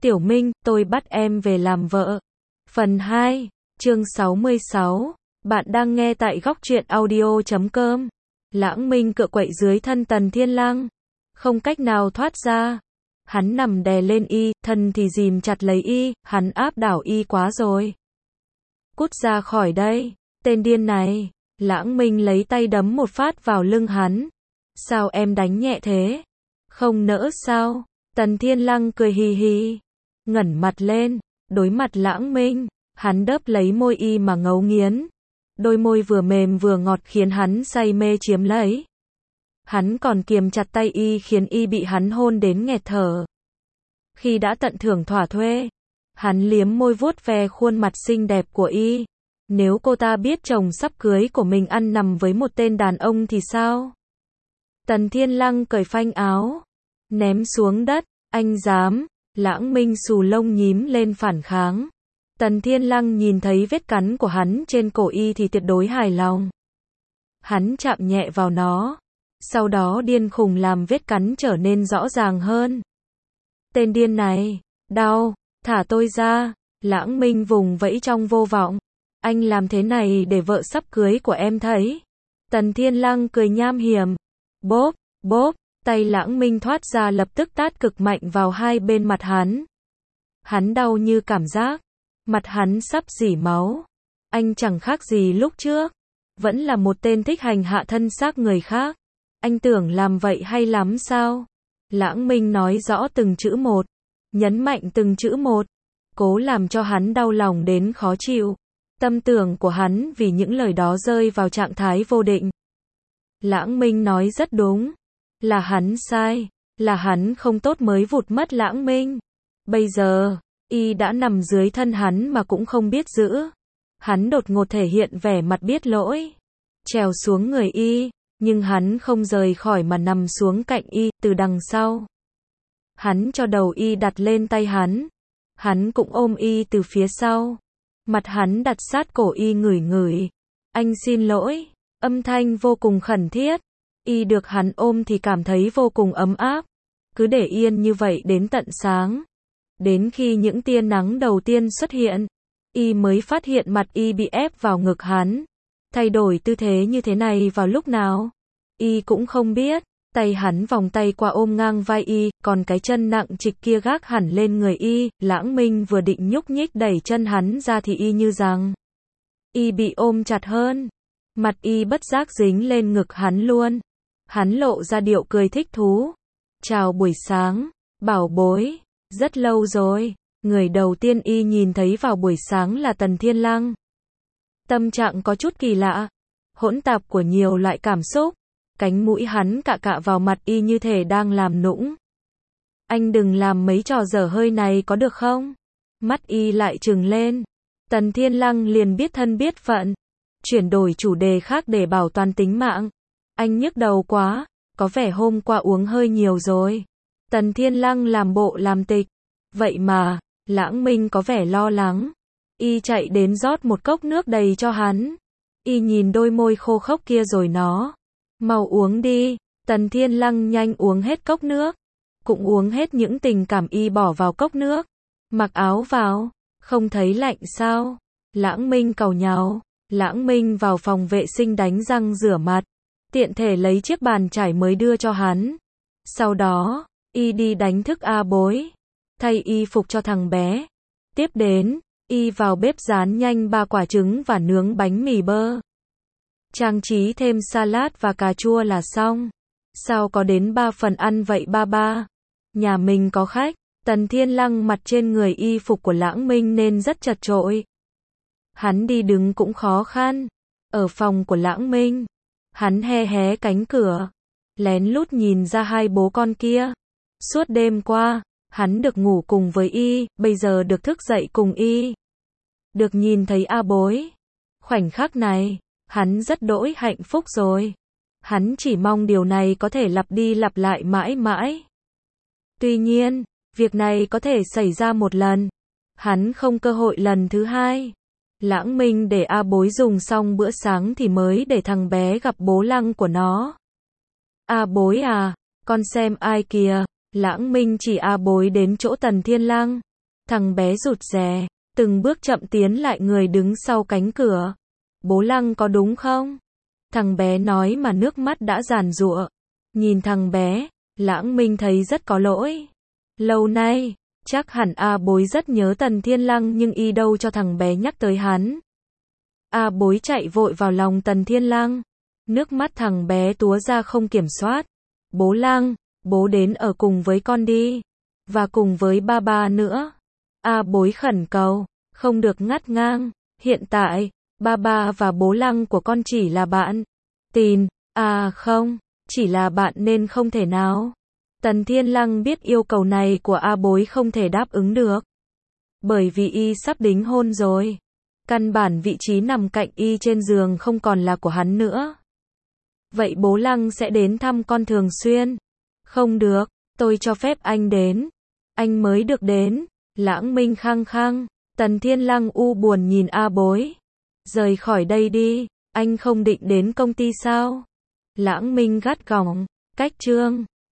Tiểu Minh, tôi bắt em về làm vợ. Phần 2, chương 66. Bạn đang nghe tại góc truyện audio.com. Lãng Minh cựa quậy dưới thân Tần Thiên Lăng, không cách nào thoát ra. Hắn nằm đè lên y, thân thì ghìm chặt lấy y, hắn áp đảo y quá rồi. Cút ra khỏi đây, tên điên này. Lãng Minh lấy tay đấm một phát vào lưng hắn. Sao em đánh nhẹ thế? Không nỡ sao? Tần Thiên Lăng cười hì hì, ngẩng mặt lên, đối mặt Lãng Minh, hắn đớp lấy môi y mà ngấu nghiến. Đôi môi vừa mềm vừa ngọt khiến hắn say mê chiếm lấy. Hắn còn kiềm chặt tay y khiến y bị hắn hôn đến nghẹt thở. Khi đã tận thưởng thỏa thuê, hắn liếm môi vuốt ve khuôn mặt xinh đẹp của y. Nếu cô ta biết chồng sắp cưới của mình ăn nằm với một tên đàn ông thì sao? Tần Thiên Lăng cởi phanh áo, ném xuống đất. Anh dám? Lãng Minh xù lông nhím lên phản kháng. Tần Thiên Lăng nhìn thấy vết cắn của hắn trên cổ y thì tuyệt đối hài lòng. Hắn chạm nhẹ vào nó, sau đó điên khùng làm vết cắn trở nên rõ ràng hơn. Tên điên này, đau, thả tôi ra. Lãng Minh vùng vẫy trong vô vọng. Anh làm thế này để vợ sắp cưới của em thấy. Tần Thiên Lăng cười nham hiểm. Bóp, bóp, tay Lãng Minh thoát ra lập tức tát cực mạnh vào hai bên mặt hắn. Hắn đau như cảm giác. Mặt hắn sắp rỉ máu. Anh chẳng khác gì lúc trước. Vẫn là một tên thích hành hạ thân xác người khác. Anh tưởng làm vậy hay lắm sao? Lãng Minh nói rõ từng chữ một. Nhấn mạnh từng chữ một. Cố làm cho hắn đau lòng đến khó chịu. Tâm tưởng của hắn vì những lời đó rơi vào trạng thái vô định. Lãng Minh nói rất đúng. Là hắn sai. Là hắn không tốt mới vụt mất Lãng Minh. Bây giờ, y đã nằm dưới thân hắn mà cũng không biết giữ. Hắn đột ngột thể hiện vẻ mặt biết lỗi. Trèo xuống người y, nhưng hắn không rời khỏi mà nằm xuống cạnh y, từ đằng sau. Hắn cho đầu y đặt lên tay hắn. Hắn cũng ôm y từ phía sau. Mặt hắn đặt sát cổ y ngửi ngửi. Anh xin lỗi. Âm thanh vô cùng khẩn thiết. Y được hắn ôm thì cảm thấy vô cùng ấm áp. Cứ để yên như vậy đến tận sáng. Đến khi những tia nắng đầu tiên xuất hiện, y mới phát hiện mặt y bị ép vào ngực hắn. Thay đổi tư thế như thế này vào lúc nào? Y cũng không biết. Tay hắn vòng tay qua ôm ngang vai y, còn cái chân nặng trịch kia gác hẳn lên người y. Lãng Minh vừa định nhúc nhích đẩy chân hắn ra thì y như rằng y bị ôm chặt hơn. Mặt y bất giác dính lên ngực hắn luôn. Hắn lộ ra điệu cười thích thú. Chào buổi sáng, bảo bối. Rất lâu rồi. Người đầu tiên y nhìn thấy vào buổi sáng là Tần Thiên Lăng. Tâm trạng có chút kỳ lạ. Hỗn tạp của nhiều loại cảm xúc. Cánh mũi hắn cạ cạ vào mặt y như thể đang làm nũng. Anh đừng làm mấy trò dở hơi này có được không? Mắt y lại trừng lên. Tần Thiên Lăng liền biết thân biết phận. Chuyển đổi chủ đề khác để bảo toàn tính mạng. Anh nhức đầu quá. Có vẻ hôm qua uống hơi nhiều rồi. Tần Thiên Lăng làm bộ làm tịch. Vậy mà, Lãng Minh có vẻ lo lắng. Y chạy đến rót một cốc nước đầy cho hắn. Y nhìn đôi môi khô khốc kia rồi nó. Mau uống đi. Tần Thiên Lăng nhanh uống hết cốc nước. Cũng uống hết những tình cảm y bỏ vào cốc nước. Mặc áo vào. Không thấy lạnh sao? Lãng Minh càu nhàu. Lãng Minh vào phòng vệ sinh đánh răng rửa mặt. Tiện thể lấy chiếc bàn chải mới đưa cho hắn. Sau đó, y đi đánh thức A Bối. Thay y phục cho thằng bé. Tiếp đến, y vào bếp rán nhanh 3 quả trứng và nướng bánh mì bơ. Trang trí thêm salad và cà chua là xong. Sao có đến 3 phần ăn vậy ba ba? Nhà mình có khách. Tần Thiên Lăng mặt trên người y phục của Lãng Minh nên rất chật chội. Hắn đi đứng cũng khó khăn. Ở phòng của Lãng Minh, hắn hé hé cánh cửa, lén lút nhìn ra hai bố con kia. Suốt đêm qua, hắn được ngủ cùng với y, bây giờ được thức dậy cùng y. Được nhìn thấy A Bối. Khoảnh khắc này, hắn rất đỗi hạnh phúc rồi. Hắn chỉ mong điều này có thể lặp đi lặp lại mãi mãi. Tuy nhiên, việc này có thể xảy ra một lần. Hắn không cơ hội lần thứ hai. Lãng Minh để A Bối dùng xong bữa sáng thì mới để thằng bé gặp bố Lăng của nó. A Bối à, con xem ai kìa. Lãng Minh chỉ A Bối đến chỗ Tần Thiên Lăng. Thằng bé rụt rè, từng bước chậm tiến lại người đứng sau cánh cửa. Bố Lăng có đúng không? Thằng bé nói mà nước mắt đã giàn giụa. Nhìn thằng bé, Lãng Minh thấy rất có lỗi. Lâu nay, chắc hẳn A Bối rất nhớ Tần Thiên Lăng nhưng y đâu cho thằng bé nhắc tới hắn. A Bối chạy vội vào lòng Tần Thiên Lăng. Nước mắt thằng bé túa ra không kiểm soát. Bố Lăng, bố đến ở cùng với con đi. Và cùng với ba nữa. A Bối khẩn cầu, không được ngắt ngang. Hiện tại, ba và bố Lăng của con chỉ là bạn. Tin, à không, chỉ là bạn nên không thể nào. Tần Thiên Lăng biết yêu cầu này của A Bối không thể đáp ứng được. Bởi vì y sắp đính hôn rồi. Căn bản vị trí nằm cạnh y trên giường không còn là của hắn nữa. Vậy bố Lăng sẽ đến thăm con thường xuyên. Không được, tôi cho phép anh đến. Anh mới được đến. Lãng Minh khăng khăng. Tần Thiên Lăng u buồn nhìn A Bối. Rời khỏi đây đi, anh không định đến công ty sao? Lãng Minh gắt gỏng. Cách chương